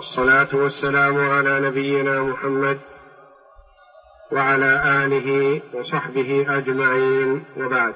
والصلاة والسلام على نبينا محمد وعلى آله وصحبه أجمعين، وبعد.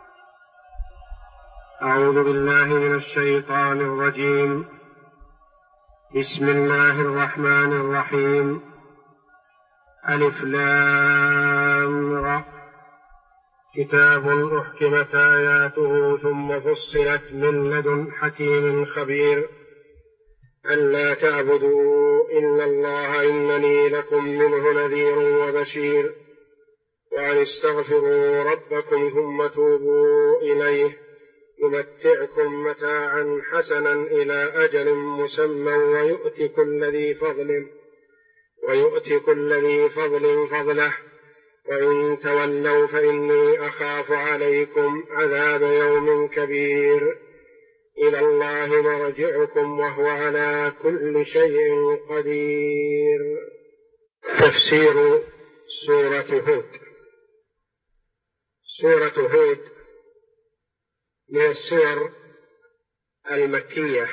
أعوذ بالله من الشيطان الرجيم. بسم الله الرحمن الرحيم. ألف لام را، كتاب أحكمت آياته ثم فصلت من لدن حكيم خبير ألا تعبدوا إلا الله إنني لكم منه نذير وبشير وأن استغفروا ربكم ثم توبوا إليه يمتعكم متاعا حسنا إلى أجل مسمى ويؤتي كل ذي فضل فضله وإن تولوا فإني أخاف عليكم عذاب يوم كبير إلى الله مرجعكم وهو على كل شيء قدير. تفسير سورة هود. سورة هود من السور المكية،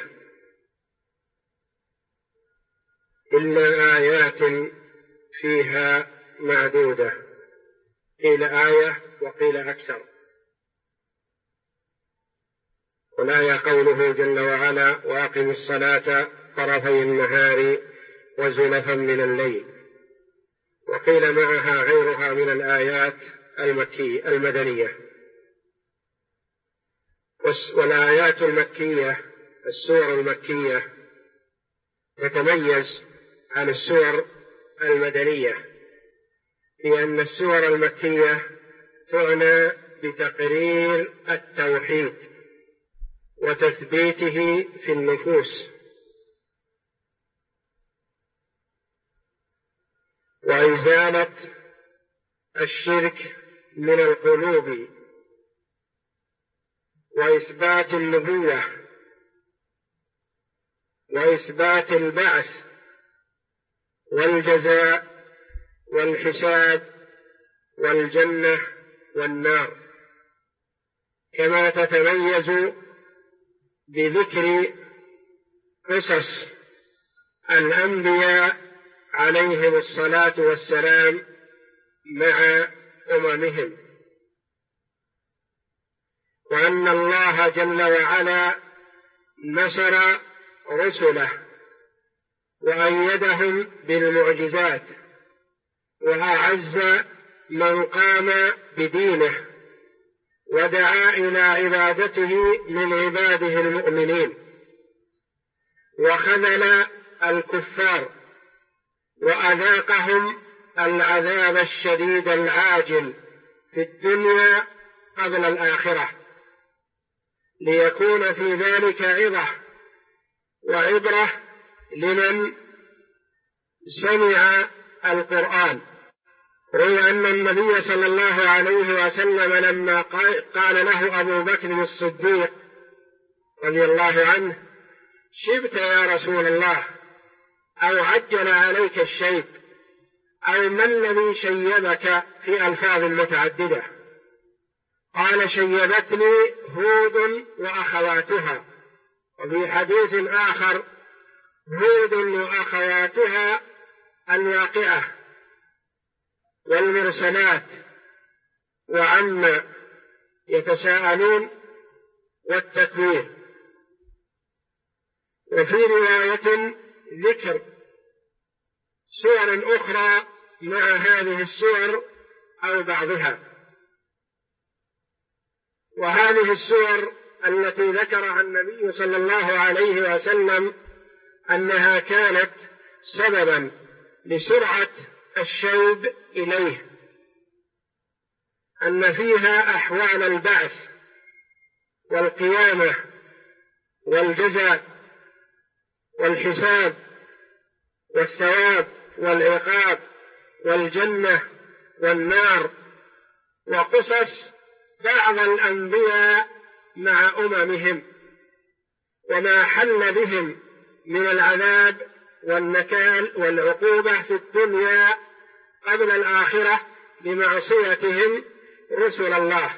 إلا آيات فيها معدودة، قيل آية وقيل أكثر. والآية قوله جل وعلا: وأقم الصلاة طرفي النهار وزلفا من الليل. وقيل معها غيرها من الآيات المدنية. والآيات المكية، السور المكية، تتميز عن السور المدنية لأن السور المكية تعنى بتقرير التوحيد وتثبيته في النفوس، وإزالة الشرك من القلوب، وإثبات النبوة، وإثبات البعث والجزاء والحساب والجنة والنار، كما تتميز بذكر قصص الأنبياء عليهم الصلاة والسلام مع أممهم، وأن الله جل وعلا نصر رسله وأيدهم بالمعجزات وأعز من قام بدينه ودعا إلى عبادته من عباده المؤمنين، وخذل الكفار وأذاقهم العذاب الشديد العاجل في الدنيا قبل الآخرة، ليكون في ذلك عظة وعبرة لمن سمع القرآن. روي أن النبي صلى الله عليه وسلم لما قال له أبو بكر الصديق رضي الله عنه: شبت يا رسول الله، أو عجل عليك الشيب، أو ما الذي شيبك في ألفاظ متعددة؟ قال: شيبتني هود وأخواتها. وفي حديث آخر: هود وأخواتها الواقعة والمرسلات وعما يتساءلون والتكوير. وفي رواية ذكر سور أخرى مع هذه السور أو بعضها. وهذه السور التي ذكرها النبي صلى الله عليه وسلم أنها كانت سببا لسرعة الشوب إليه، أن فيها أحوال البعث والقيامة والجزاء والحساب والثواب والعقاب والجنة والنار، وقصص بعض الأنبياء مع أممهم وما حل بهم من العذاب والنكال والعقوبة في الدنيا قبل الآخرة بمعصيتهم رسل الله.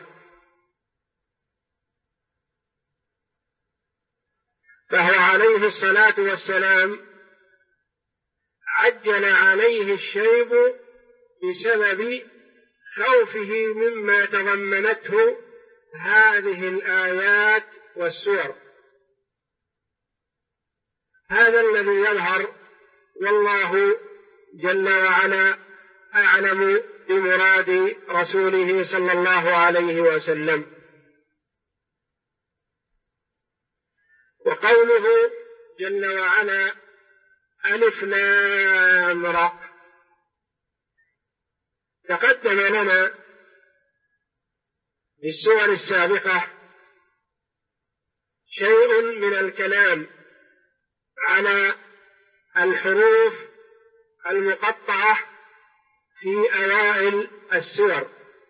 فهو عليه الصلاة والسلام عجل عليه الشيب بسبب خوفه مما تضمنته هذه الآيات والسور. هذا الذي يظهر، والله جل وعلا أعلم بمراد رسوله صلى الله عليه وسلم. وقوله جل وعلا ألف لام را، تقدم لنا في السور السابقة شيء من الكلام على الحروف المقطعة في أوائل السور،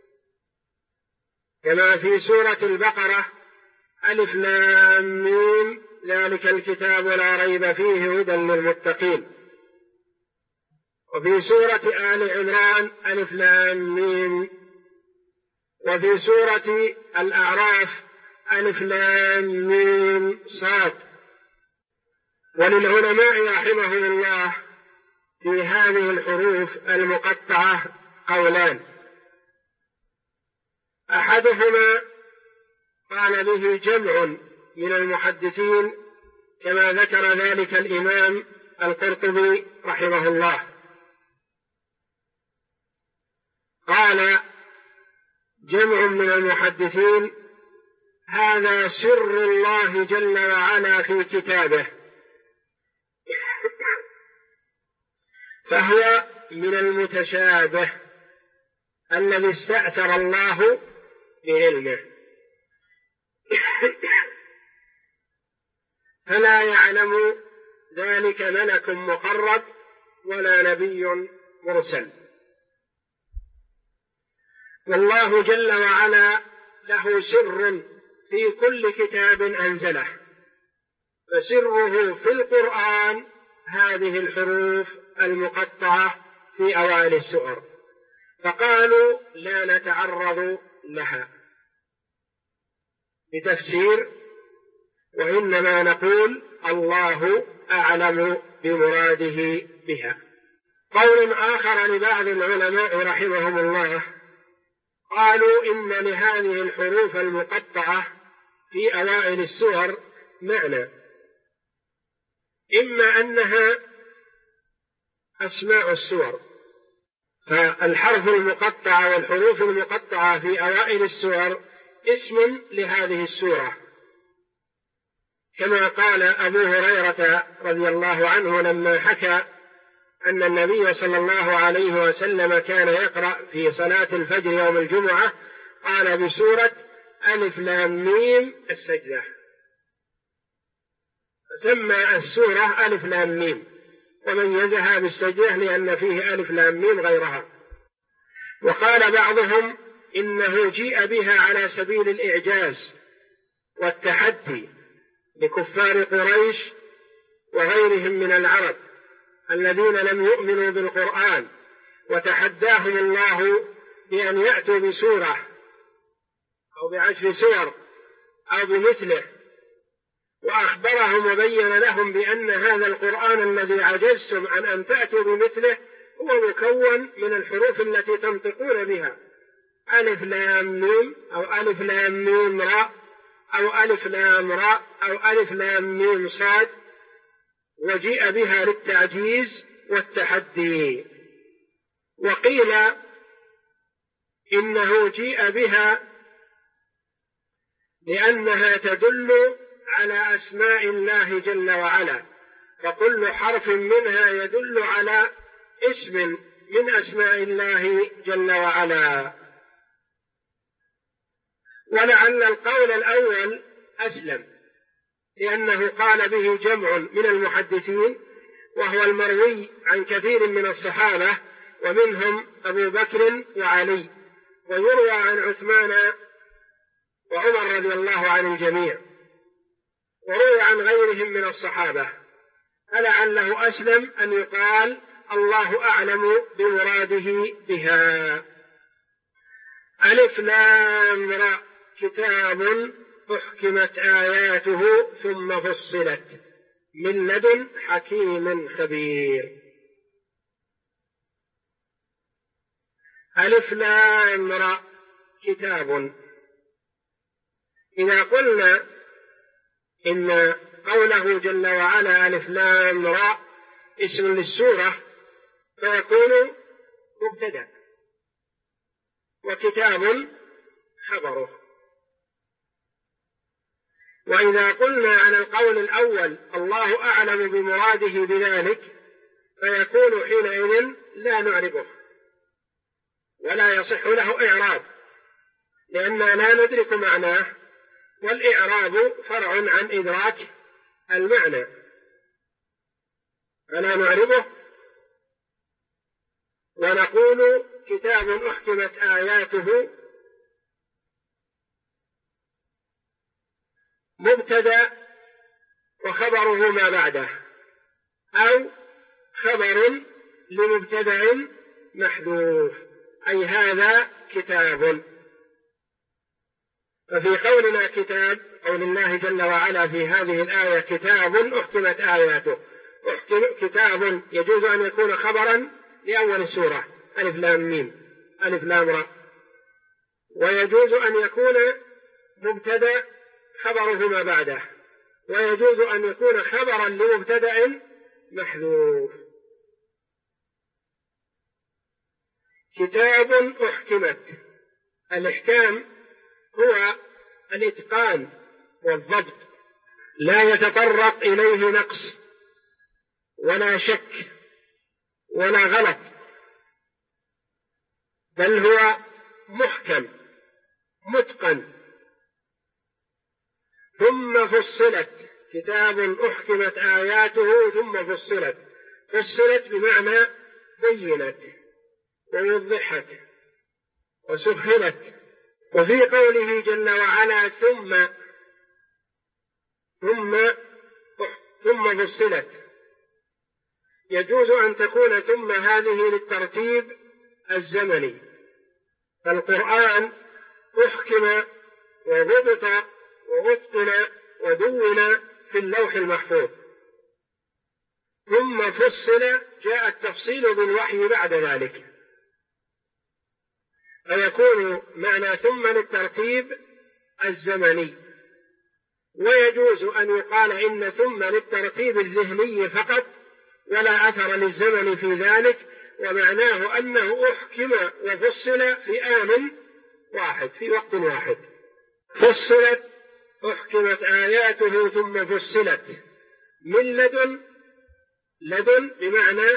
كما في سورة البقرة ألف لام ميم ذلك الكتاب لا ريب فيه هدى للمتقين، وفي سورة آل عمران ألف لام ميم، وفي سورة الأعراف ألف لام ميم صاد. وللعلماء رحمهم الله في هذه الحروف المقطعة قولان، أحدهما قال به جمع من المحدثين كما ذكر ذلك الإمام القرطبي رحمه الله، قال جمع من المحدثين هذا سر الله جل وعلا في كتابه، فهو من المتشابه الذي استأثر الله بعلمه، فلا يعلم ذلك ملك مقرب ولا نبي مرسل. والله جل وعلا له سر في كل كتاب أنزله، فسره في القرآن هذه الحروف المقطعة في أوائل السور، فقالوا لا نتعرض لها بتفسير، وإنما نقول الله أعلم بمراده بها. قول آخر لبعض العلماء رحمهم الله قالوا إن لهذه الحروف المقطعة في أوائل السور معنى، إما أنها أسماء السور، فالحرف المقطع والحروف المقطعة في أوائل السور اسم لهذه السورة، كما قال أبو هريرة رضي الله عنه لما حكى أن النبي صلى الله عليه وسلم كان يقرأ في صلاة الفجر يوم الجمعة قال بسورة ألف لام ميم السجدة، فسمى السورة ألف لام ميم وميزها بالسجدة لأن فيه ألف لام ميم غيرها. وقال بعضهم إنه جيء بها على سبيل الإعجاز والتحدي لكفار قريش وغيرهم من العرب الذين لم يؤمنوا بالقرآن، وتحداهم الله بأن يأتوا بسورة أو بعشر سور أو بمثله، وأخبرهم وبين لهم بأن هذا القرآن الذي عجزتم عن أن تأتوا بمثله هو مكون من الحروف التي تنطقون بها، ألف لام ميم أو ألف لام ميم راء أو ألف لام راء أو ألف لام ميم صاد، وجيء بها للتعجيز والتحدي. وقيل إنه جيء بها لأنها تدل على أسماء الله جل وعلا، فكل حرف منها يدل على اسم من أسماء الله جل وعلا. ولعل القول الأول أسلم، لأنه قال به جمع من المحدثين، وهو المروي عن كثير من الصحابة ومنهم أبو بكر وعلي، ويروى عن عثمان وعمر رضي الله عن الجميع، وروي عن غيرهم من الصحابة، فلعله أسلم أن يقال الله أعلم بمراده بها. ألف لام را كتاب أحكمت آياته ثم فصلت من لدن حكيم خبير. ألف لام را كتاب. إذا قلنا إن قوله جل وعلا ألف لام را اسم للسورة فيكون مبتدأ وكتاب خبره. وإذا قلنا على القول الأول الله أعلم بمراده بذلك فيكون حينئذ لا نعربه ولا يصح له إعراب لأننا لا ندرك معناه، والإعراب فرع عن إدراك المعنى، فلا نعربه ونقول كتاب أحكمت آياته مبتدأ وخبره ما بعده، أو خبر لمبتدأ محذوف، أي هذا كتاب. ففي قولنا كتاب، قول الله جل وعلا في هذه الآية كتاب أحكمت آياته، كتاب يجوز أن يكون خبرا لأول السورة ألف لام ميم ألف لام را، ويجوز أن يكون مبتدأ خبره ما بعده، ويجوز أن يكون خبرا لمبتدأ محذوف. كتاب أحكمت، الإحكام هو الإتقان والضبط، لا يتطرق إليه نقص ولا شك ولا غلط، بل هو محكم متقن. ثم فصلت، كتاب أحكمت آياته ثم فصلت، فصلت بمعنى بينت ووضحت وسهلت. وفي قوله جل وعلا ثم فصلت، يجوز أن تكون ثم هذه للترتيب الزمني، فالقرآن أحكم وضبط وأتقن ودون في اللوح المحفوظ، ثم فصل جاء التفصيل بالوحي بعد ذلك، فيكون معنى ثم للترتيب الزمني. ويجوز أن يقال إن ثم للترتيب الذهني فقط ولا أثر للزمن في ذلك، ومعناه أنه أحكم وفصل في آن واحد في وقت واحد. فصلت أحكمت آياته ثم فصلت من لدن بمعنى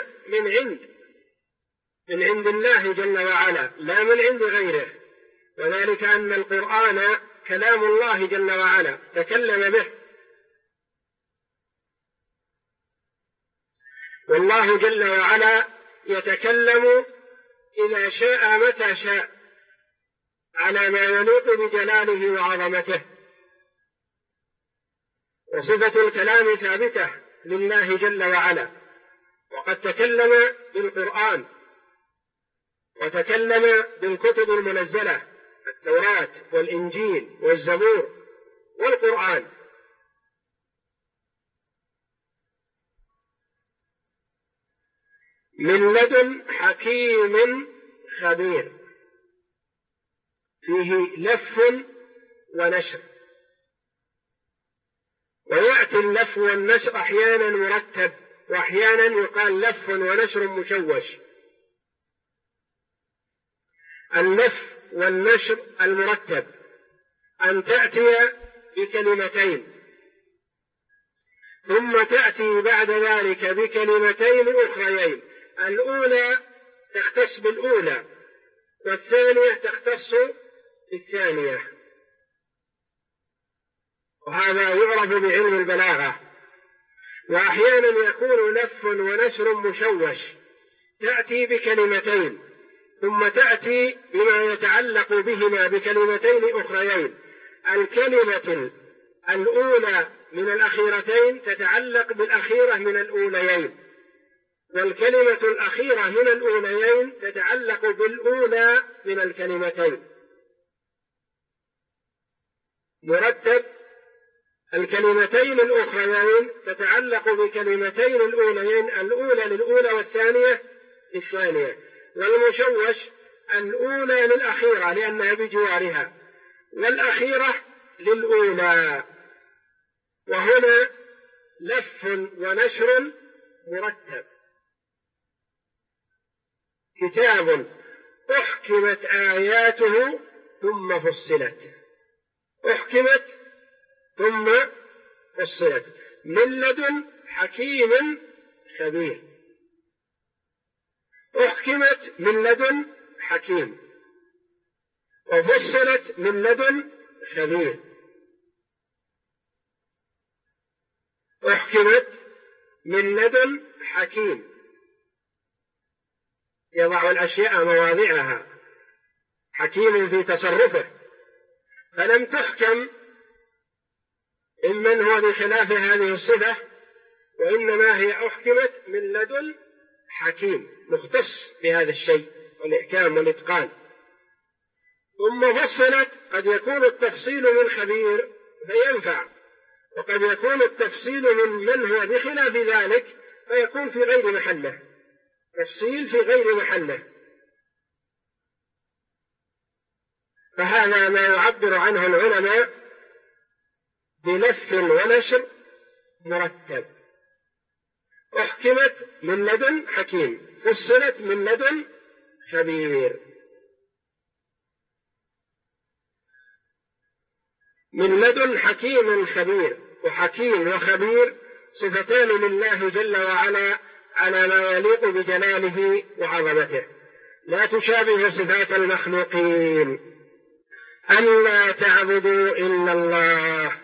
من عند الله جل وعلا، لا من عند غيره، وذلك أن القرآن كلام الله جل وعلا تكلم به، والله جل وعلا يتكلم إذا شاء متى شاء على ما يليق بجلاله وعظمته، وصفة الكلام ثابتة لله جل وعلا، وقد تكلم بالقرآن وتكلم بالكتب المنزلة، التوراة والإنجيل والزبور والقرآن. من لدن حكيم خبير، فيه لف ونشر، ويأتي اللف والنشر أحيانا مرتب، وأحيانا يقال لف ونشر مشوش. اللف والنشر المرتب أن تأتي بكلمتين ثم تأتي بعد ذلك بكلمتين أخريين، الأولى تختص بالأولى والثانية تختص بالثانية، وهذا يعرف بعلم البلاغة. وأحيانا يكون لف ونشر مشوش، تأتي بكلمتين ثم تأتي بما يتعلق بهما بكلمتين أخريين، الكلمة الأولى من الأخيرتين تتعلق بالأخيرة من الأوليين، والكلمة الأخيرة من الأوليين تتعلق بالأولى من الكلمتين. مرتب الكلمتين الأخريين تتعلق بكلمتين الأوليين، الأولى للأولى والثانية للثانية. والمشوش الأولى للأخيرة لأنها بجوارها، والأخيرة للأولى، وهنا لف ونشر مرتب. كتاب أحكمت آياته ثم فصلت، أحكمت ثم فصلت، من لدن حكيم خبير. أحكمت من لدن حكيم، وفصلت من لدن خبير. أحكمت من لدن حكيم يضع الأشياء مواضعها، حكيم في تصرفه، فلم تحكم ممن هو بخلاف هذه الصفة، وإنما هي أحكمت من لدن حكيم مختص بهذا الشيء والإحكام والإتقان. ثم فصلت، قد يكون التفصيل من خبير فينفع، وقد يكون التفصيل من هو بخلاف ذلك فيكون في غير محله، تفصيل في غير محله. فهذا ما يعبر عنه العلماء بلف ونشر مرتب. أحكمت من لدن حكيم، فصلت من لدن خبير. من لدن حكيم خبير، وحكيم وخبير صفتان لله جل وعلا على ما يليق بجلاله وعظمته، لا تشابه صفات المخلوقين. ألا تعبدوا إلا الله،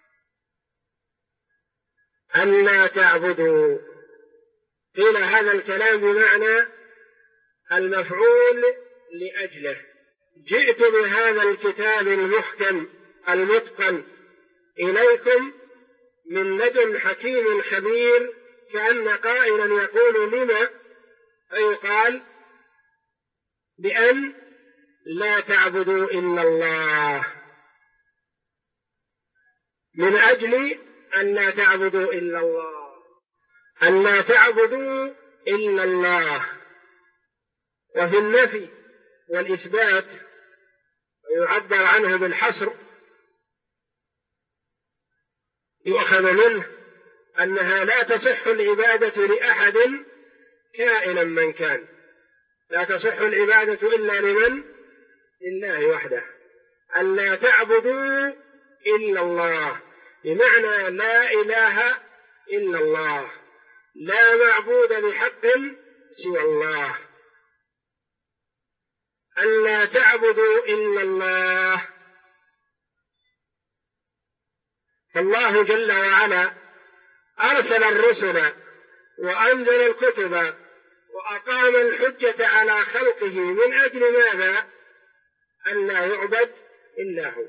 ألا تعبدوا، قيل هذا الكلام بمعنى المفعول لأجله. جئت بهذا الكتاب المحكم المتقن إليكم من لدن حكيم خبير، كأن قائلا يقول لما، فيقال بأن لا تعبدوا إلا الله، من أجل أن لا تعبدوا إلا الله، أن لا تعبدوا إلا الله. وفي النفي والإثبات يعبر عنه بالحصر، يؤخذ منه أنها لا تصح العبادة لأحد كائنا من كان، لا تصح العبادة إلا لمن؟ لله وحده. أن لا تعبدوا إلا الله بمعنى لا إله إلا الله، لا معبود بحق سوى الله. أن لا تعبدوا إلا الله. فالله جل وعلا أرسل الرسل وأنزل الكتب وأقام الحجة على خلقه من أجل ماذا؟ أن لا يعبد إلا هو،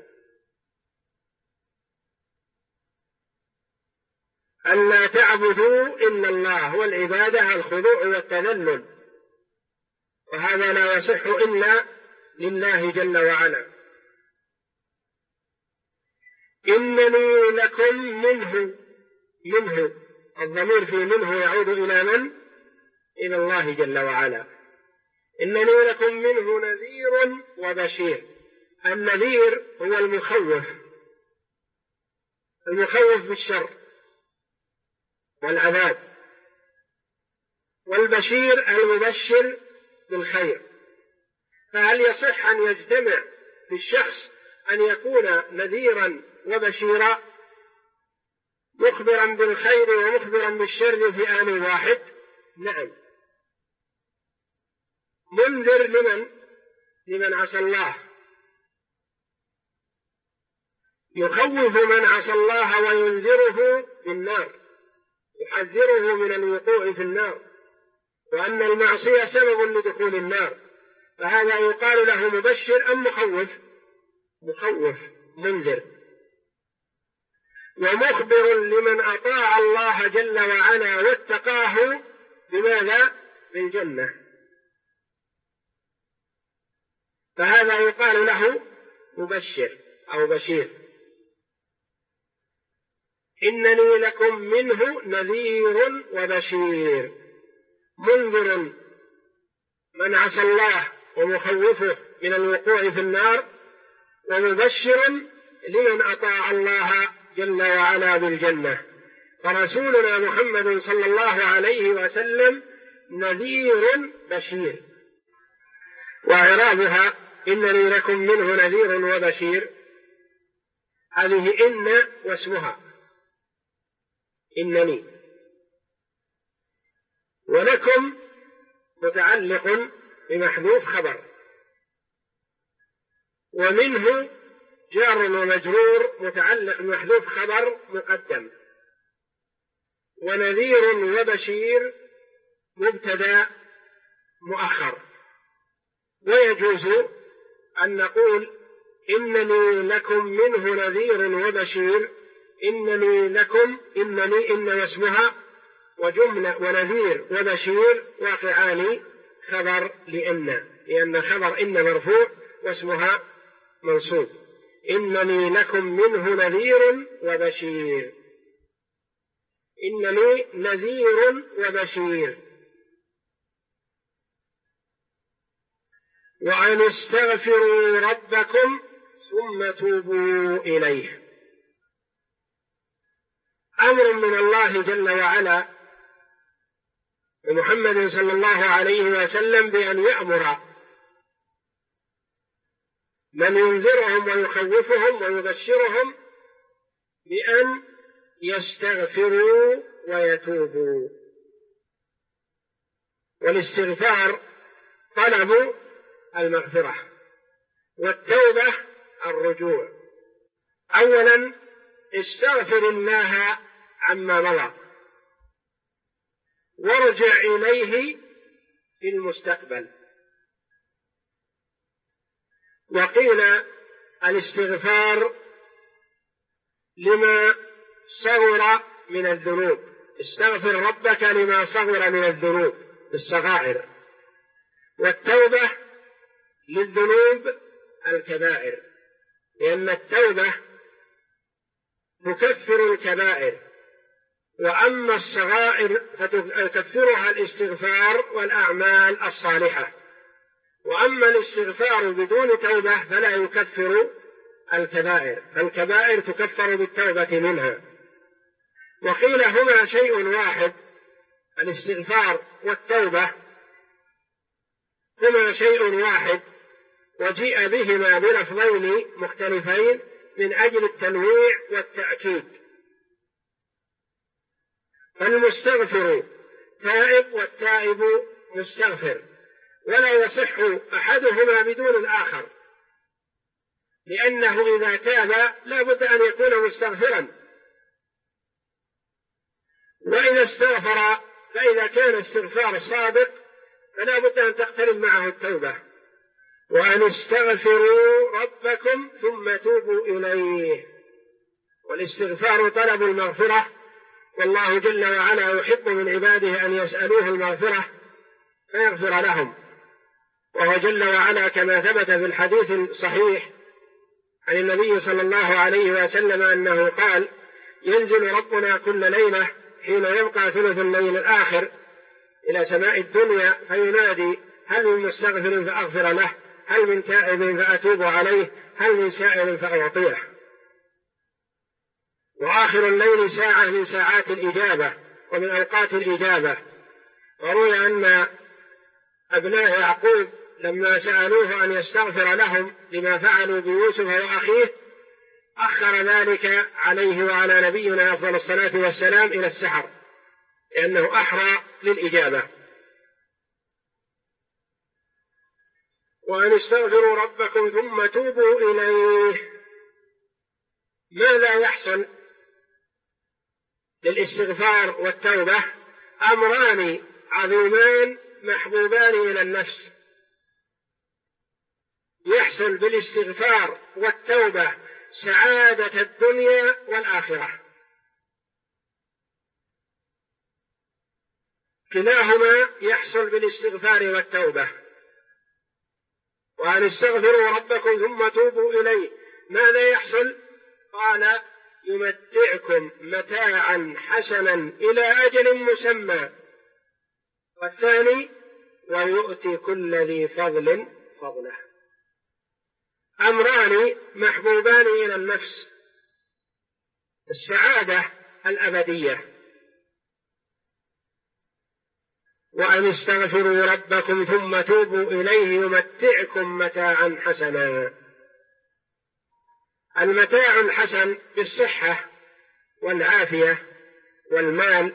أن لا تعبدوا إلا الله، والعبادة الخضوع والتذلل، وهذا لا يصح إلا لله جل وعلا. إنني لكم منه، منه الضمير في منه يعود إلى من؟ إلى الله جل وعلا. إنني لكم منه نذير وبشير. النذير هو المخوف، المخوف بالشر والعذاب، والبشير المبشر بالخير. فهل يصح أن يجتمع في الشخص أن يكون نذيرا وبشيرا، مخبرا بالخير ومخبرا بالشر في آن واحد؟ نعم. منذر لمن عصى الله، يخوف من عصى الله وينذره بالنار، يحذره من الوقوع في النار، وأن المعصية سبب لدخول النار، فهذا يقال له مبشر أم مخوف؟ مخوف، منذر. ومخبر لمن أطاع الله جل وعلا واتقاه بماذا؟ بالجنة، فهذا يقال له مبشر أو بشير. إنني لكم منه نذير وبشير. منذر من عصى الله ومخوفه من الوقوع في النار، ومبشر لمن أطاع الله جل وعلا بالجنة. فرسولنا محمد صلى الله عليه وسلم نذير بشير. وإعرابها إنني لكم منه نذير وبشير، هذه إن واسمها إنني، ولكم متعلق بمحذوف خبر، ومنه جار ومجرور متعلق بمحذوف خبر مقدم، ونذير وبشير مبتدأ مؤخر. ويجوز أن نقول إنني لكم منه نذير وبشير، إنني لكم إنني إن واسمها، وجملة ونذير وبشير واقعان خبر لأن خبر إن مرفوع واسمها منصوب. إنني لكم منه نذير وبشير، إنني نذير وبشير. وأن استغفروا ربكم ثم توبوا إليه، أمر من الله جل وعلا ومحمد صلى الله عليه وسلم بأن يأمر من ينذرهم ويخوفهم ويبشرهم بأن يستغفروا ويتوبوا. والاستغفار طلب المغفرة، والتوبة الرجوع. أولا استغفر الله عما مضى، وارجع إليه في المستقبل. وقيل الاستغفار لما صغر من الذنوب، استغفر ربك لما صغر من الذنوب الصغائر، والتوبة للذنوب الكبائر، لأن التوبة تكفر الكبائر، وأما الصغائر فتكفرها الاستغفار والأعمال الصالحة، وأما الاستغفار بدون توبة فلا يكفر الكبائر، فالكبائر تكفر بالتوبة منها. وقيل هما شيء واحد، الاستغفار والتوبة هما شيء واحد، وجيء بهما بلفظين مختلفين من أجل التنويع والتأكيد. فالمستغفر تائب والتائب مستغفر، ولا يصح أحدهما بدون الآخر، لأنه إذا تاب لا بد أن يكون مستغفرا، وإذا استغفر فإذا كان استغفار صادق فلا بد أن تقترن معه التوبة. وأن استغفروا ربكم ثم توبوا إليه، والاستغفار طلب المغفرة، والله جل وعلا يحب من عباده أن يسألوه المغفرة فيغفر لهم. وهو جل وعلا كما ثبت في الحديث الصحيح عن النبي صلى الله عليه وسلم أنه قال: ينزل ربنا كل ليلة حين يبقى ثلث الليل الآخر إلى سماء الدنيا فينادي: هل من مستغفر فأغفر له، هل من تائب فأتوب عليه، هل من سائل فأعطيه. وآخر الليل ساعة من ساعات الإجابة ومن أوقات الإجابة. وروي أن أبناء يعقوب لما سألوه أن يستغفر لهم لما فعلوا بيوسف وأخيه أخر ذلك عليه وعلى نبينا أفضل الصلاة والسلام إلى السحر، لأنه أحرى للإجابة. وأن استغفروا ربكم ثم توبوا إليه. ماذا يحصل للاستغفار والتوبة؟ أمران عظيمان محبوبان إلى النفس. يحصل بالاستغفار والتوبة سعادة الدنيا والآخرة، كلاهما يحصل بالاستغفار والتوبة. وأن استغفروا ربكم ثم توبوا إليه. ماذا يحصل؟ قال: يمتعكم متاعا حسنا إلى أجل مسمى. والثاني: ويؤتي كل ذي فضل وفضله. أمران محبوبان إلى النفس: السعادة الأبدية، وأن استغفروا ربكم ثم توبوا إليه يمتعكم متاعا حسنا. المتاع الحسن بالصحة والعافية والمال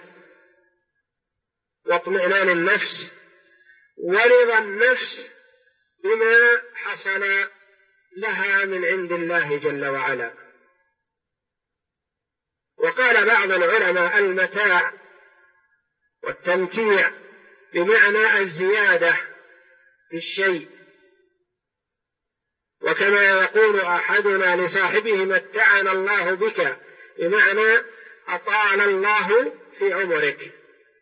واطمئنان النفس ورضا النفس بما حصل لها من عند الله جل وعلا. وقال بعض العلماء: المتاع والتمتيع بمعنى الزيادة في الشيء، وكما يقول أحدنا لصاحبه: متعنا الله بك، بمعنى أطال الله في عمرك.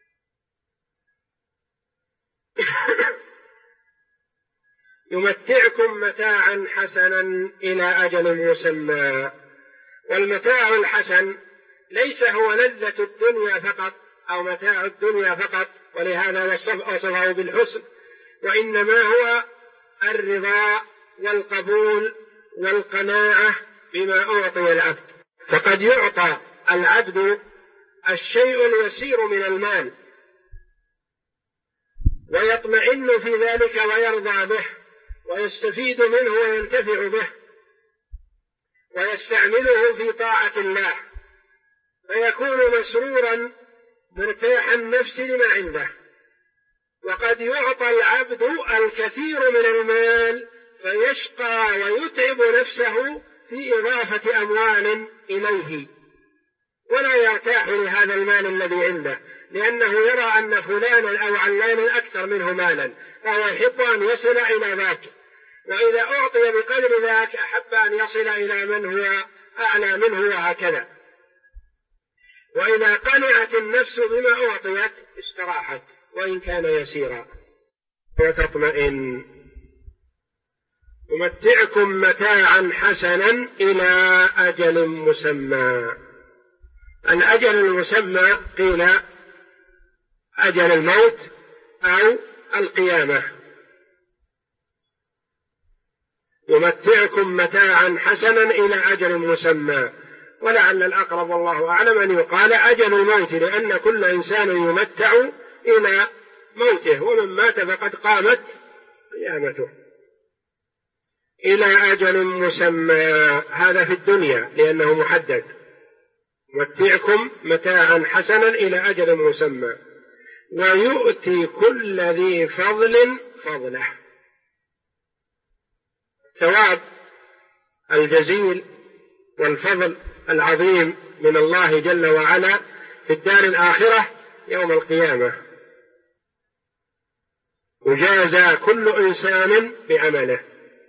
يمتعكم متاعا حسنا إلى أجل مسمى. والمتاع الحسن ليس هو لذة الدنيا فقط أو متاع الدنيا فقط، ولهذا وصفه بالحسن، وإنما هو الرضا والقبول والقناعة بما أعطي العبد. فقد يعطى العبد الشيء اليسير من المال ويطمئن في ذلك ويرضى به ويستفيد منه وينتفع به ويستعمله في طاعة الله، فيكون مسرورا مرتاح النفس لما عنده. وقد يعطى العبد الكثير من المال فيشقى ويتعب نفسه في إضافة أموال إليه، ولا يرتاح لهذا المال الذي عنده، لأنه يرى أن فلانا أو علانا أكثر منه مالا، فهو يحب أن يصل إلى ذاك، وإذا أعطي بقدر ذاك أحب أن يصل إلى من هو أعلى منه، وهكذا. وإذا قنعت النفس بما أعطيت استراحت وإن كان يسيرا وتطمئن. يمتعكم متاعا حسنا إلى أجل مسمى. الأجل المسمى قيل أجل الموت أو القيامة. يمتعكم متاعا حسنا إلى أجل مسمى، ولعل الأقرب والله أعلم أن يقال أجل الموت، لأن كل إنسان يمتع إلى موته، ومن مات فقد قامت قيامته. إلى أجل مسمى، هذا في الدنيا لأنه محدد. يمتعكم متاعا حسنا إلى أجل مسمى ويؤتي كل ذي فضل فضله. ثواب الجزيل والفضل العظيم من الله جل وعلا في الدار الآخرة يوم القيامة، يجازى كل إنسان بعمله.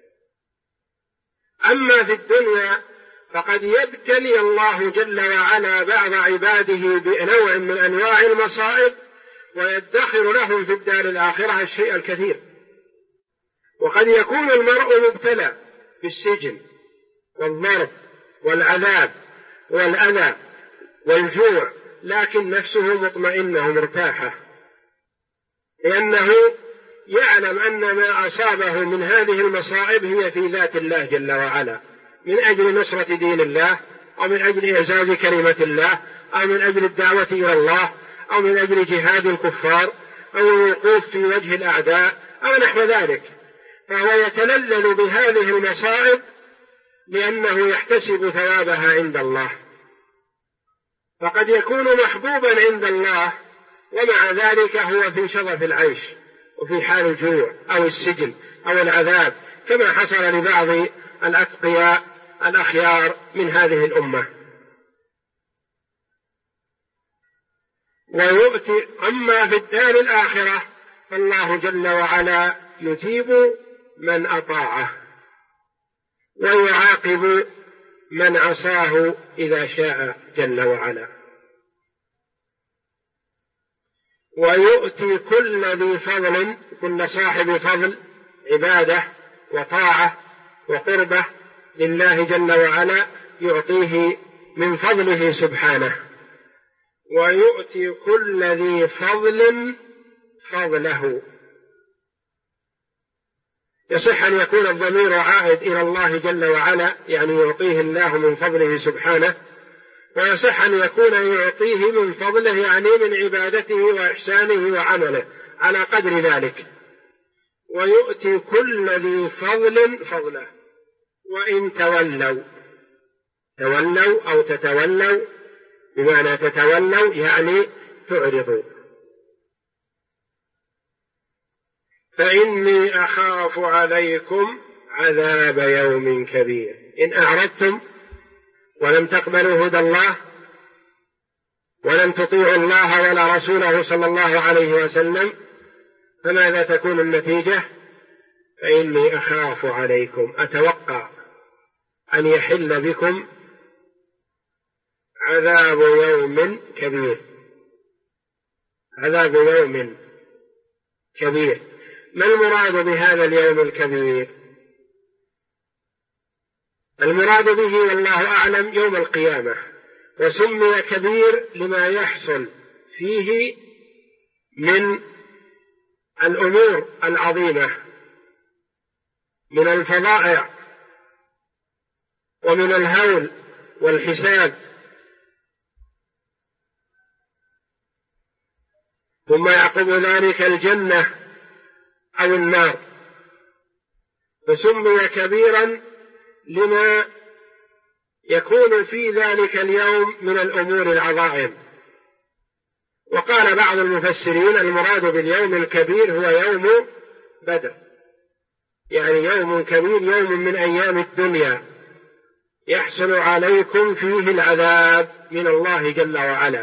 أما في الدنيا فقد يبتلي الله جل وعلا بعض عباده بنوع من أنواع المصائب ويدخر لهم في الدار الآخرة الشيء الكثير. وقد يكون المرء مبتلى بالسجن والضرب والعذاب والأذى والجوع، لكن نفسه مطمئنة مرتاحة، لأنه يعلم أن ما أصابه من هذه المصائب هي في ذات الله جل وعلا، من أجل نصرة دين الله، أو من أجل إعزاز كلمة الله، أو من أجل الدعوة إلى الله، أو من أجل جهاد الكفار، أو الوقوف في وجه الأعداء، أو نحو ذلك. فهو يتلذذ بهذه المصائب لأنه يحتسب ثوابها عند الله. فقد يكون محبوبا عند الله ومع ذلك هو في شظف العيش وفي حال الجوع أو السجن أو العذاب، كما حصل لبعض الأتقياء الأخيار من هذه الأمة. ويؤتي. أما في الدار الآخرة فالله جل وعلا يثيب من أطاعه ويعاقب من عصاه إذا شاء جل وعلا. ويؤتي كل ذي فضل، كل صاحب فضل عبادة وطاعة وقربة لله جل وعلا يعطيه من فضله سبحانه. ويؤتي كل ذي فضل فضله، يصح أن يكون الضمير عائد إلى الله جل وعلا، يعني يعطيه الله من فضله سبحانه، ويصح أن يكون يعطيه من فضله يعني من عبادته وإحسانه وعمله على قدر ذلك، ويؤتي كل ذي فضل فضله. وإن تولوا أو تتولوا، بمعنى تتولوا يعني تعرضوا. فإني أخاف عليكم عذاب يوم كبير. إن أعرضتم ولم تقبلوا هدى الله ولم تطيعوا الله ولا رسوله صلى الله عليه وسلم، فماذا تكون النتيجة؟ فإني أخاف عليكم، أتوقع أن يحل بكم عذاب يوم كبير. عذاب يوم كبير. ما المراد بهذا اليوم الكبير؟ المراد به والله أعلم يوم القيامة، وسمي كبير لما يحصل فيه من الأمور العظيمة، من الفظائع ومن الهول والحساب، ثم يعقب ذلك الجنة أو النار، فسمي كبيرا لما يكون في ذلك اليوم من الأمور العظائم. وقال بعض المفسرين المراد باليوم الكبير هو يوم بدر، يعني يوم كبير، يوم من أيام الدنيا يحصل عليكم فيه العذاب من الله جل وعلا.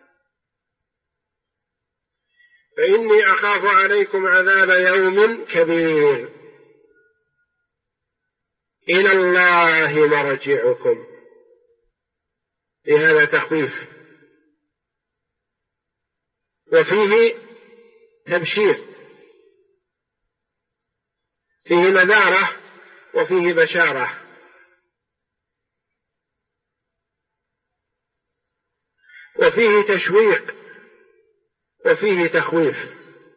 فإني أخاف عليكم عذاب يوم كبير إلى الله مرجعكم. لهذا تخويف، وفيه تبشير، فيه نذارة وفيه بشارة. وفيه تشويق وفيه تخويف.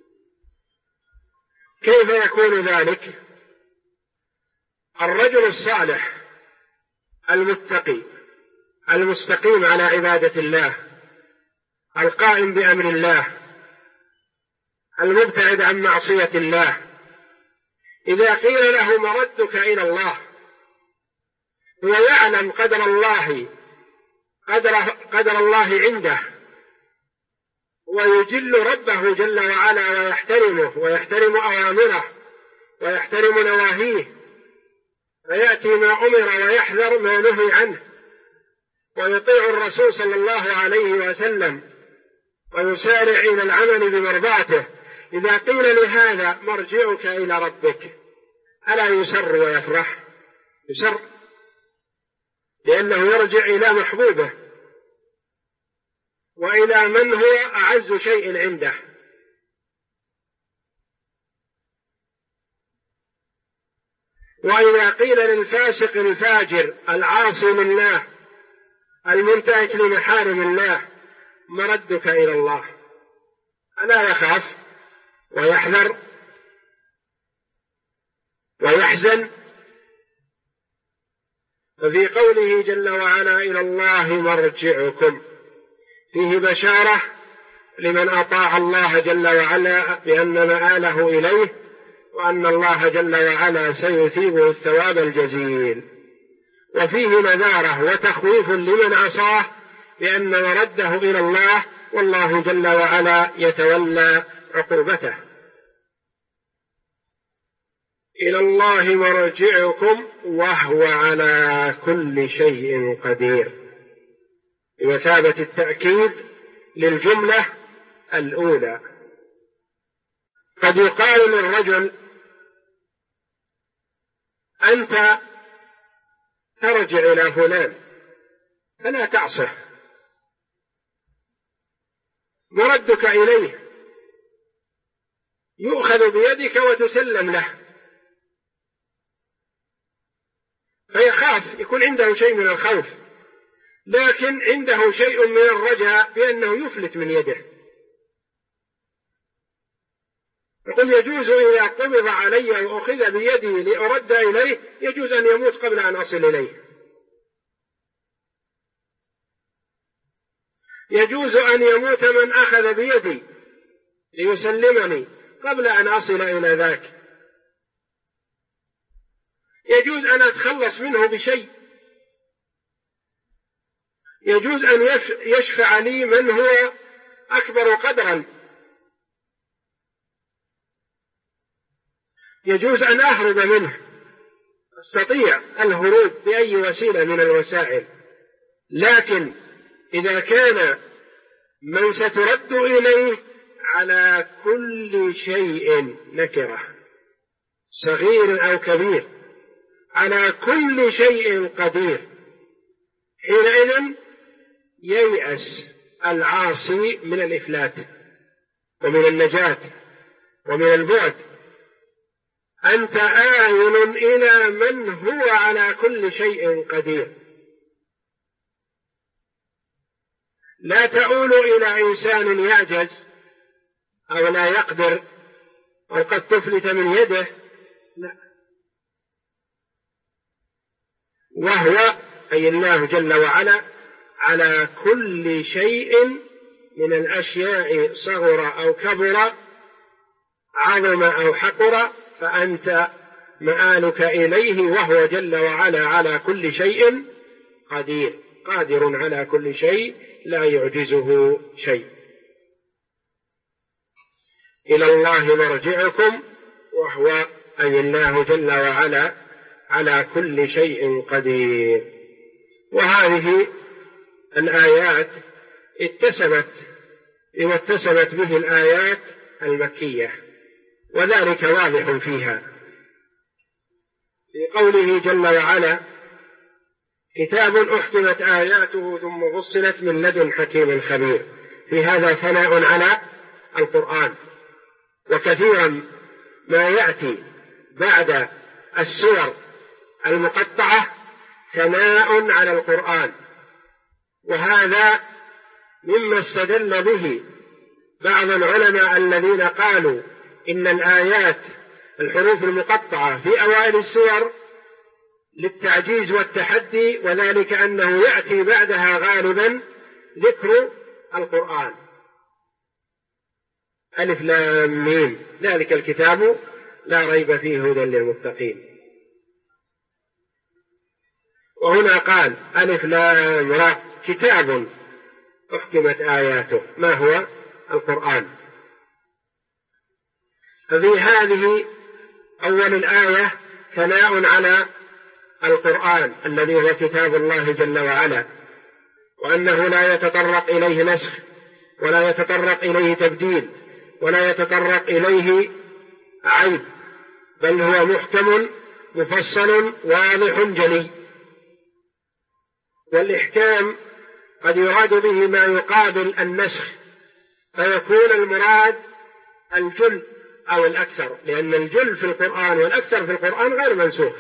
كيف يكون ذلك؟ الرجل الصالح المتقي المستقيم على عبادة الله القائم بأمر الله المبتعد عن معصية الله، إذا قيل له مردك إلى الله، هو يعلم قدر الله عنده، ويجل ربه جل وعلا ويحترمه ويحترم أوامره ويحترم نواهيه، فيأتي ما أمر ويحذر ما نهي عنه، ويطيع الرسول صلى الله عليه وسلم ويسارع إلى العمل بمرضاته. إذا قيل لهذا مرجعك إلى ربك، ألا يسر ويفرح؟ يسر، لأنه يرجع إلى محبوبه وإلى من هو أعز شيء عنده. وإذا قيل للفاسق الفاجر العاصي لله المنتهك لمحارم الله مردك إلى الله، ألا يخاف ويحذر ويحزن؟ ففي قوله جل وعلا إلى الله مرجعكم فيه بشارة لمن أطاع الله جل وعلا بأن مآله إليه، وأن الله جل وعلا سيثيبه الثواب الجزيل. وفيه نذارة وتخويف لمن عصاه بأن مرده إلى الله، والله جل وعلا يتولى عقوبته. إلى الله مرجعكم وهو على كل شيء قدير، بمثابة التأكيد للجملة الأولى. قد يقال للرجل أنت ترجع إلى فلان فلا تعصه، مردك إليه يؤخذ بيدك وتسلم له، فيخاف، يكون عنده شيء من الخوف، لكن عنده شيء من الرجاء بأنه يفلت من يده. يقول يجوز إذا قبض علي وأخذ بيدي لأرد إليه يجوز أن يموت قبل أن أصل إليه. يجوز أن يموت من أخذ بيدي ليسلمني قبل أن أصل إلى ذاك. يجوز أن أتخلص منه بشيء. يجوز أن يشفع لي من هو أكبر قدرا. يجوز أن أهرب منه، أستطيع الهروب بأي وسيلة من الوسائل. لكن إذا كان من سترد إليه على كل شيء نكرة صغير أو كبير، على كل شيء قدير، حينئذ ييأس العاصي من الإفلات ومن النجاة ومن البعد. أنت آيل إلى من هو على كل شيء قدير. لا تؤول إلى إنسان يعجز أو لا يقدر أو قد تفلت من يده، لا، وهو أي الله جل وعلا على كل شيء من الأشياء صغر أو كبر، عظم أو حقر، فأنت مآلك إليه، وهو جل وعلا على كل شيء قدير، قادر على كل شيء لا يعجزه شيء. إلى الله مرجعكم وهو أي الله جل وعلا على كل شيء قدير. وهذه الآيات اتسمت به الآيات المكية، وذلك واضح فيها في قوله جل وعلا: كتاب أحكمت آياته ثم فصلت من لدن حكيم خبير. في هذا ثناء على القرآن، وكثيرا ما يأتي بعد السور المقطعة ثناء على القرآن، وهذا مما استدل به بعض العلماء الذين قالوا إن الآيات الحروف المقطعة في أوائل السور للتعجيز والتحدي، وذلك أنه يأتي بعدها غالبا ذكر القرآن. ألف لام ميم ذلك الكتاب لا ريب فيه هدى للمتقين. وهنا قال ألف لام را كتاب أحكمت آياته، ما هو القرآن. ففي هذه أول الآية ثناء على القرآن الذي هو كتاب الله جل وعلا، وأنه لا يتطرق إليه نسخ ولا يتطرق إليه تبديل ولا يتطرق إليه عيب، بل هو محكم مفصل واضح جلي. والإحكام قد يراد به ما يقابل النسخ، فيكون المراد الجل أو الأكثر، لأن الجل في القرآن والأكثر في القرآن غير منسوخ.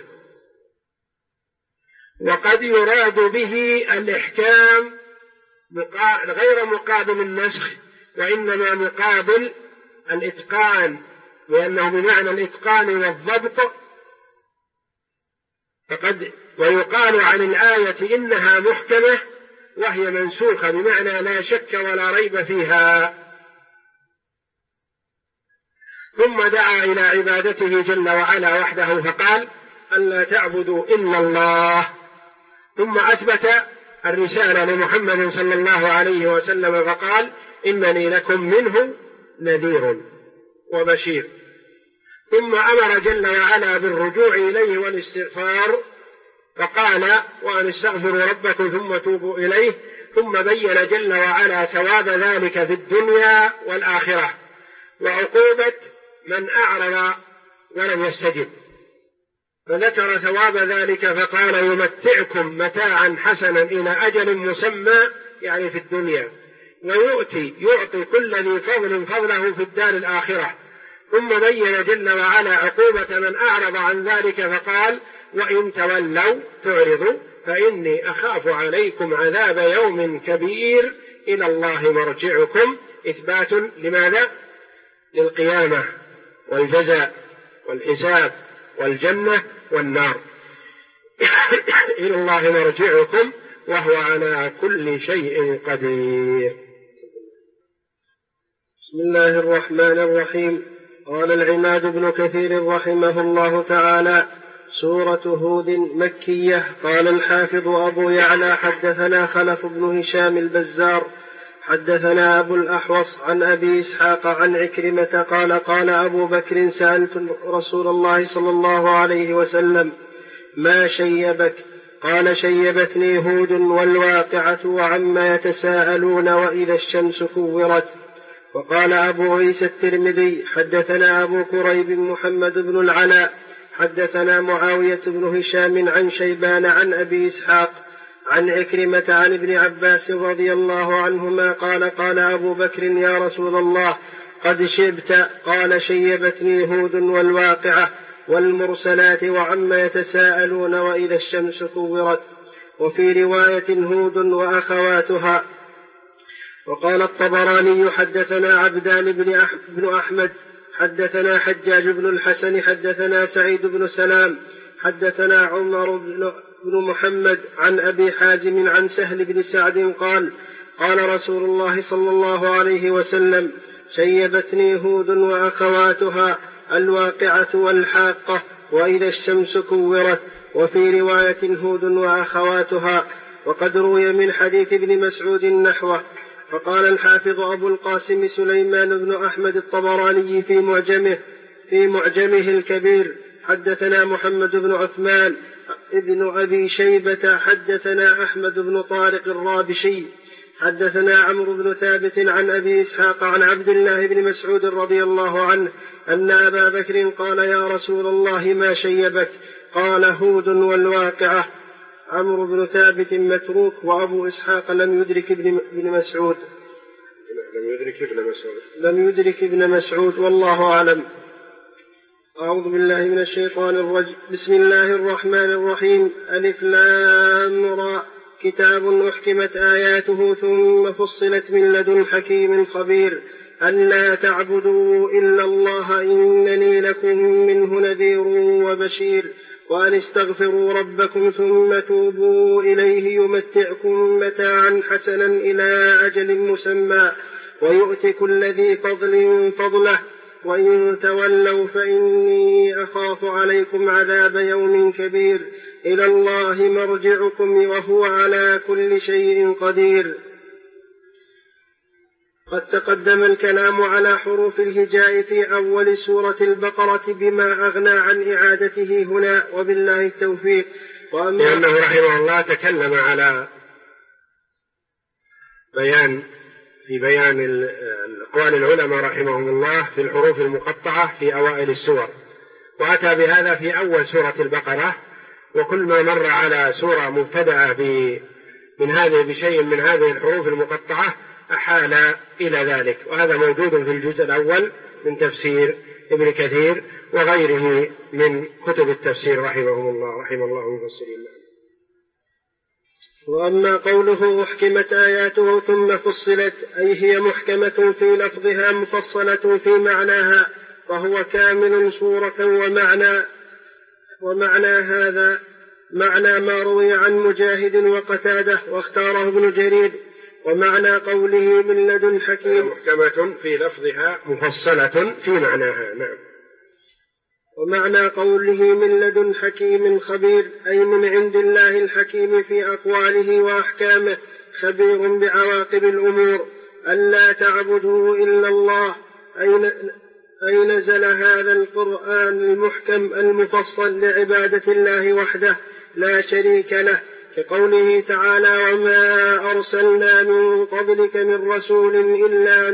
وقد يراد به الإحكام غير مقابل النسخ، وإنما مقابل الإتقان، لأنه بمعنى الإتقان والضبط. ويقال عن الآية إنها محكمة وهي منسوخة، بمعنى لا شك ولا ريب فيها. ثم دعا إلى عبادته جل وعلا وحده فقال: ألا تعبدوا إلا الله. ثم أثبت الرسالة لمحمد صلى الله عليه وسلم فقال: إنني لكم منه نذير وبشير. ثم أمر جل وعلا بالرجوع إليه والاستغفار فقال: وأن استغفروا ربكم ثم توبوا إليه. ثم بين جل وعلا ثواب ذلك في الدنيا والآخرة، وعقوبة من أعرض ولم يستجب، فذكر ثواب ذلك فقال: يمتعكم متاعا حسنا إلى أجل مسمى، يعني في الدنيا، ويعطي كل ذي فضل فضله في الدار الآخرة. ثم بين جل وعلا عقوبة من أعرض عن ذلك فقال: وإن تولوا تعرضوا فإني أخاف عليكم عذاب يوم كبير إلى الله مرجعكم. إثبات لماذا؟ للقيامة والجزاء والحساب والجنة والنار. إلى الله مرجعكم وهو على كل شيء قدير. بسم الله الرحمن الرحيم. قال العماد بن كثير رحمه الله تعالى: سورة هود مكية. قال الحافظ أبو يعلى: حدثنا خلف بن هشام البزار حدثنا أبو الأحوص عن أبي إسحاق عن عكرمة قال: قال أبو بكر: سألت رسول الله صلى الله عليه وسلم: ما شيبك؟ قال: شيبتني هود والواقعة وعما يتساءلون وإذا الشمس كورت. وقال أبو عيسى الترمذي: حدثنا أبو كريب محمد بن العلاء حدثنا معاوية بن هشام عن شيبان عن أبي إسحاق عن عكرمة عن ابن عباس رضي الله عنهما قال: قال أبو بكر: يا رسول الله قد شبت؟ قال: شيبتني هود والواقعة والمرسلات وعما يتساءلون وإذا الشمس كورت. وفي رواية: هود وأخواتها. وقال الطبراني: حدثنا عبدان بن أحمد حدثنا حجاج بن الحسن حدثنا سعيد بن سلام حدثنا عمر بن محمد عن أبي حازم عن سهل بن سعد قال: قال رسول الله صلى الله عليه وسلم: شيبتني هود وأخواتها الواقعة والحاقة وإذا الشمس كورت. وفي رواية: هود وأخواتها. وقد روي من حديث ابن مسعود نحوه. فقال الحافظ أبو القاسم سليمان بن أحمد الطبراني في معجمه الكبير: حدثنا محمد بن عثمان ابن أبي شيبة حدثنا أحمد بن طارق الرابشي حدثنا عمرو بن ثابت عن أبي إسحاق عن عبد الله بن مسعود رضي الله عنه أن أبا بكر قال: يا رسول الله ما شيبك؟ قال: هود والواقعة. عمرو بن ثابت متروك، وأبو إسحاق لم يدرك ابن مسعود والله أعلم. أعوذ بالله من الشيطان الرجيم. بسم الله الرحمن الرحيم. ألف لام را. كتاب أحكمت آياته ثم فصلت من لدن حكيم خبير ألا تعبدوا إلا الله إنني لكم منه نذير وبشير وأن استغفروا ربكم ثم توبوا إليه يمتعكم متاعا حسنا إلى أجل مسمى ويؤت كل ذي فضل فضله وإن تولوا فإني أخاف عليكم عذاب يوم كبير إلى الله مرجعكم وهو على كل شيء قدير. قد تقدم الكلام على حروف الهجاء في أول سورة البقرة بما أغنى عن إعادته هنا وبالله التوفيق. لأنه رحمه الله تكلم على بيان أقوال العلماء رحمهم الله في الحروف المقطعة في أوائل السور، وأتى بهذا في أول سورة البقرة. وكل ما مر على سورة مبتدأة بشيء من هذه الحروف المقطعة أحال إلى ذلك، وهذا موجود في الجزء الأول من تفسير ابن كثير وغيره من كتب التفسير رحمه الله المفسرين. وأما قوله أحكمت آياته ثم فصلت أي هي محكمة في لفظها مفصلة في معناها، فهو كامل صورة ومعنى هذا معنى ما روي عن مجاهد وقتاده واختاره ابن جرير. ومعنى قوله من لدن حكيم محكمة في لفظها مفصلة في معناها. نعم. ومعنى قوله من لدن حكيم خبير أي من عند الله الحكيم في أقواله وأحكامه خبير بعواقب الأمور. ألا تعبدوا إلا الله أي نزل هذا القرآن المحكم المفصل لعبادة الله وحده لا شريك له، كقوله تعالى: وما أرسلنا من قبلك من رسول إلا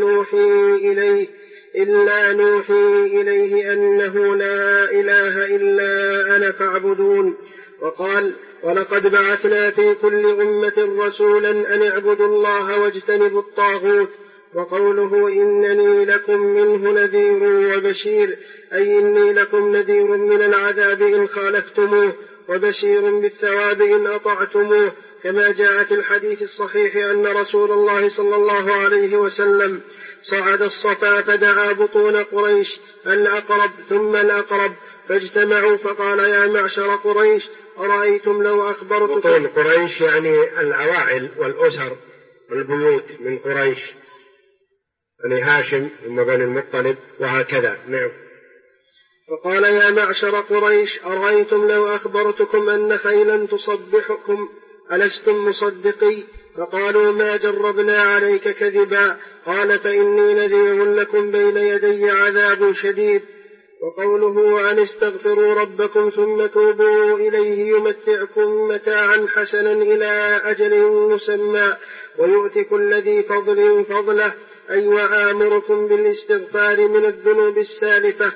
نوحي إليه أنه لا إله إلا أنا فاعبدون. وقال: ولقد بعثنا في كل أمة رسولا أن اعبدوا الله واجتنبوا الطاغوت. وقوله إنني لكم منه نذير وبشير أي إني لكم نذير من العذاب إن خالفتموه وبشير بالثواب إن أطعتموه، كما جاء في الحديث الصحيح أن رسول الله صلى الله عليه وسلم صعد الصفا فدعا بطون قريش الأقرب ثم الأقرب فاجتمعوا فقال يا معشر قريش أرأيتم لو أخبرتكم. بطون قريش يعني العوائل والأسر والبيوت من قريش، بني هاشم ثم بني المطلب وهكذا. نعم. فقال يا معشر قريش أرأيتم لو أخبرتكم أن خيلا تصبحكم ألستم مصدقي؟ فقالوا ما جربنا عليك كذبا. قال فإني نذير لكم بين يدي عذاب شديد. وقوله أن استغفروا ربكم ثم توبوا إليه يمتعكم متاعا حسنا إلى أجل مسمى ويؤتي كل ذي فضل فضله، أي وآمركم بالاستغفار من الذنوب السالفة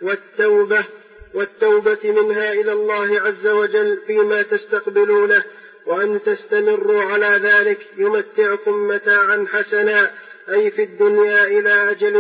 والتوبة منها إلى الله عز وجل فيما تستقبلونه، وأن تستمروا على ذلك يمتعكم متاعا حسنا، أي في الدنيا إلى أجل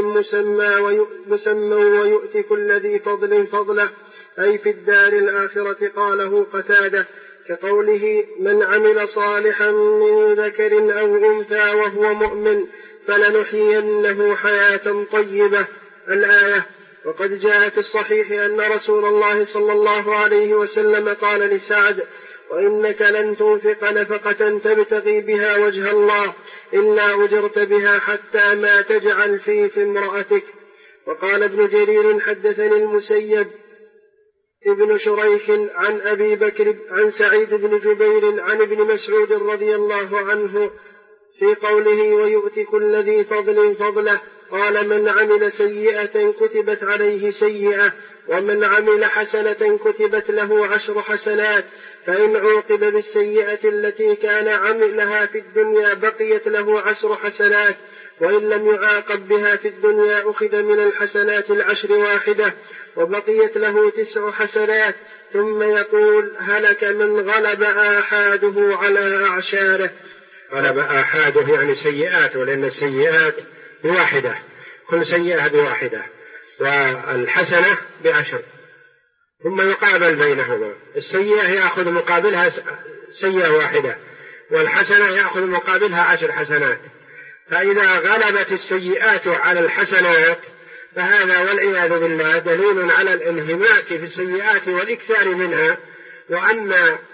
مسمى ويؤتي كل ذي فضل فضله، أي في الدار الآخرة. قاله قتادة كقوله من عمل صالحا من ذكر أو أنثى وهو مؤمن فلنحيينه حياة طيبة، الآية. وقد جاء في الصحيح أن رسول الله صلى الله عليه وسلم قال لسعد وإنك لن تنفق نفقة تبتغي بها وجه الله إلا أجرت بها حتى ما تجعل في امرأتك. وقال ابن جرير حدثني المسيب ابن شريح عن أبي بكر عن سعيد بن جبير عن ابن مسعود رضي الله عنه في قوله ويؤتي كل ذي فضل فضله، قال من عمل سيئة كتبت عليه سيئة، ومن عمل حسنة كتبت له 10 حسنات، فإن عوقب بالسيئة التي كان عملها في الدنيا بقيت له 10 حسنات، وإن لم يعاقب بها في الدنيا أخذ من الحسنات 10 واحدة وبقيت له 9 حسنات. ثم يقول هلك من غلب آحاده على أعشاره. غلب آحاده يعني سيئات، ولأن السيئات بواحدة، كل سيئة بواحدة، والحسنة ب10 ثم يقابل بينهما. السيئة يأخذ مقابلها سيئة واحدة، والحسنة يأخذ مقابلها 10 حسنات. فإذا غلبت السيئات على الحسنات فهذا والعياذ بالله دليل على الانهماك في السيئات والإكثار منها، وأن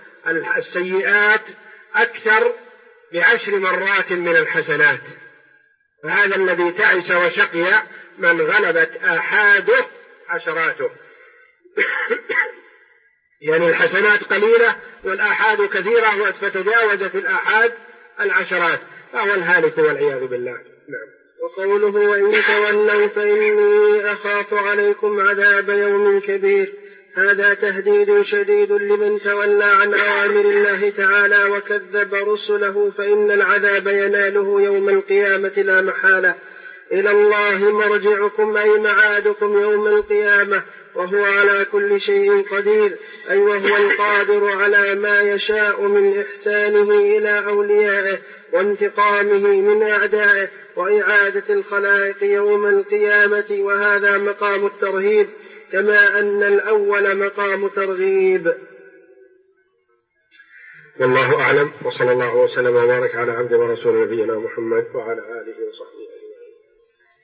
السيئات أكثر ب10 مرات من الحسنات. فهذا الذي تعس وشقي من غلبت آحاده عشراته يعني الحسنات قليلة والآحاد كثيرة فتجاوزت الآحاد 10، فهو الهالك والعياذ بالله. نعم. وقوله وإن تولوا فإني أخاف عليكم عذاب يوم كبير، هذا تهديد شديد لمن تولى عن أوامر الله تعالى وكذب رسله، فإن العذاب يناله يوم القيامة لا محالة. إلى الله مرجعكم أي معادكم يوم القيامة، وهو على كل شيء قدير، أي وهو القادر على ما يشاء من إحسانه إلى أوليائه وانتقامه من أعدائه وإعادة الخلائق يوم القيامة. وهذا مقام الترهيب كما أن الأول مقام ترغيب. والله أعلم، وصلى الله وسلم وبارك على عبد ورسول نبينا محمد وعلى آله وصحبه.